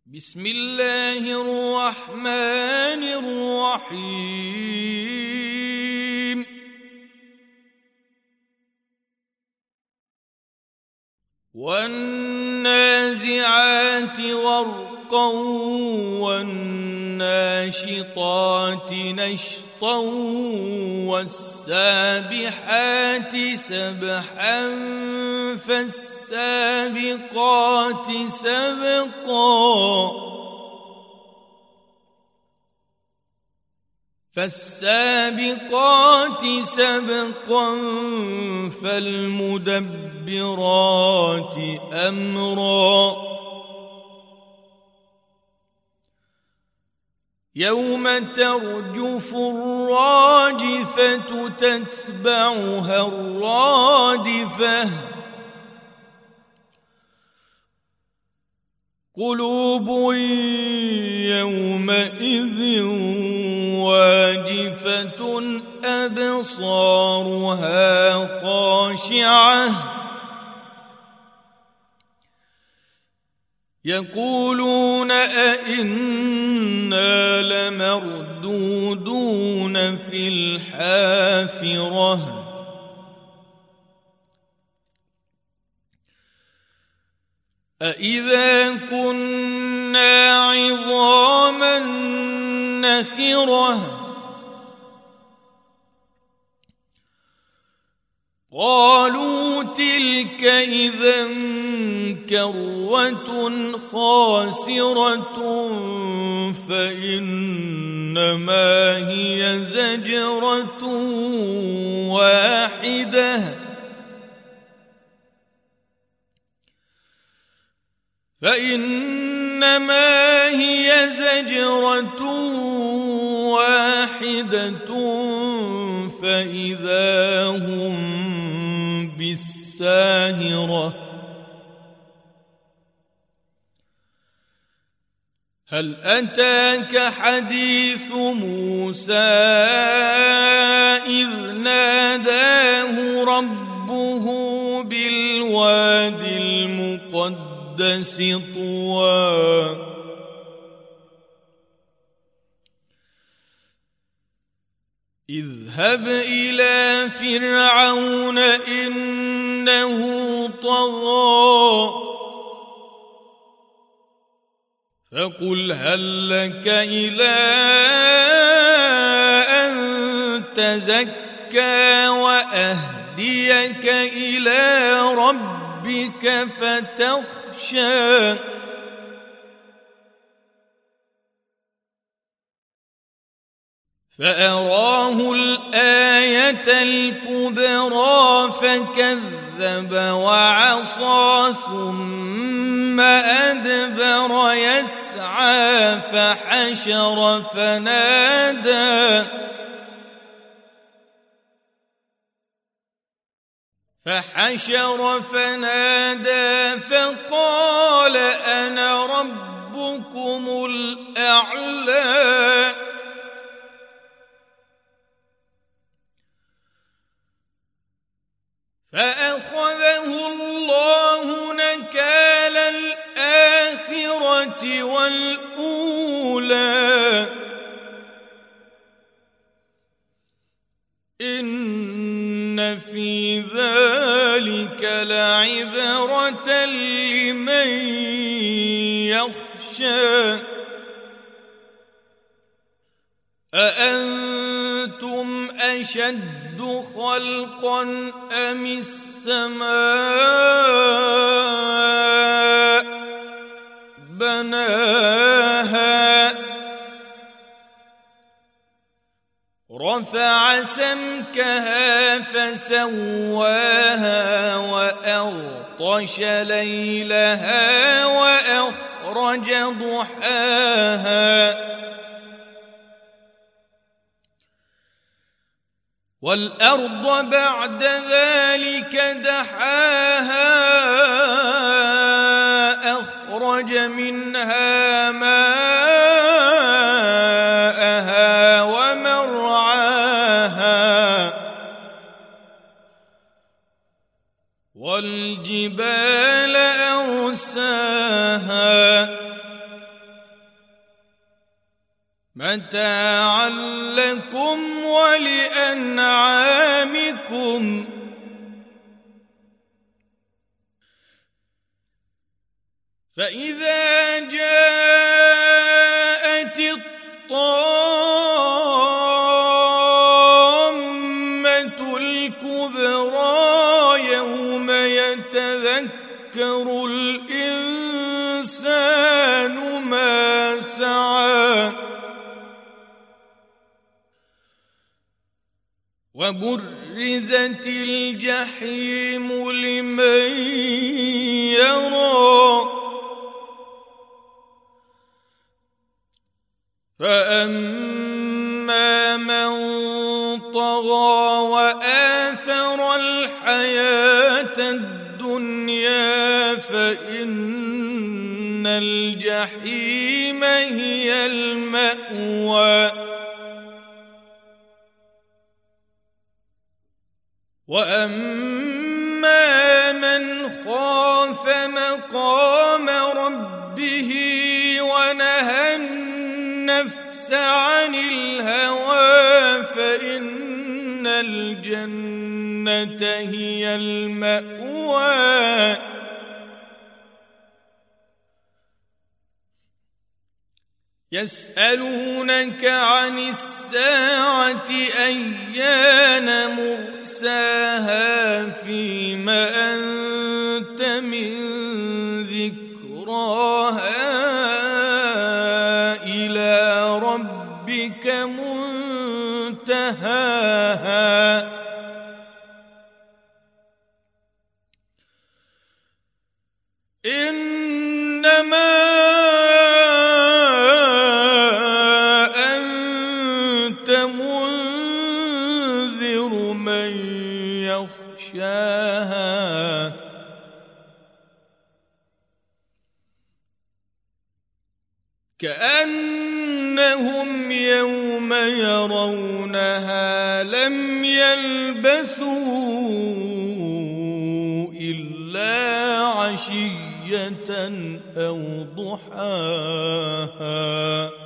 بسم الله الرحمن الرحيم والنازعات غرقا والناشطات نشطا والسابحات سبحا فالسابقات سبقا فالمدبرات أمرا يوم ترجف الراجفة تتبعها الرادفة قلوب يومئذ واجفة أبصارها خاشعة يقولون أئنا لمردودون في الحافرة أإذا كنا عظاما نخرة قالوا تلك إذا كرة خاسرة فإنما هي زجرة واحدة فإذا هم بالساهرة هل أتاك حديث موسى إذ ناداه ربه بالواد المقدس طوى اذهب إلى فرعون إنه طغى فقل هل لك إلى أن تزكى وأهديك إلى ربك فتخشى فأراه الآية الكبرى فكذب وعصى ثم أدبر يسعى فحشر فنادى فقال أنا ربكم الأعلى فأخذه الله نكال الآخرة والأولى إن في ذلك لعبرة لمن يخشى أأنتم أشد خلقا أم السماء بناها رفع سمكها فسواها وأغطش ليلها وأخرج ضحاها والأرض بعد ذلك دحاها أخرج منها ماءها ومرعاها والجبال أرساها متاعا لكم ولأنعامكم. فإذا جاءت الطامة الكبرى يوم يتذكر الإنسان ما سعى وبرزت الجحيم لمن يرى فأما من طغى وآثر الحياة الدنيا فإن الجحيم هي المأوى وأما من خاف مقام ربه ونهى النفس عن الهوى فإن الجنة هي المأوى. يسألونك عن الساعة أيان مرساها فيما أنت من ذكراها إلى ربك منتهاها إنما أنت منذر من يخشاها كأنهم يوم يرونها لم يلبثوا إلا عشية أو ضحاها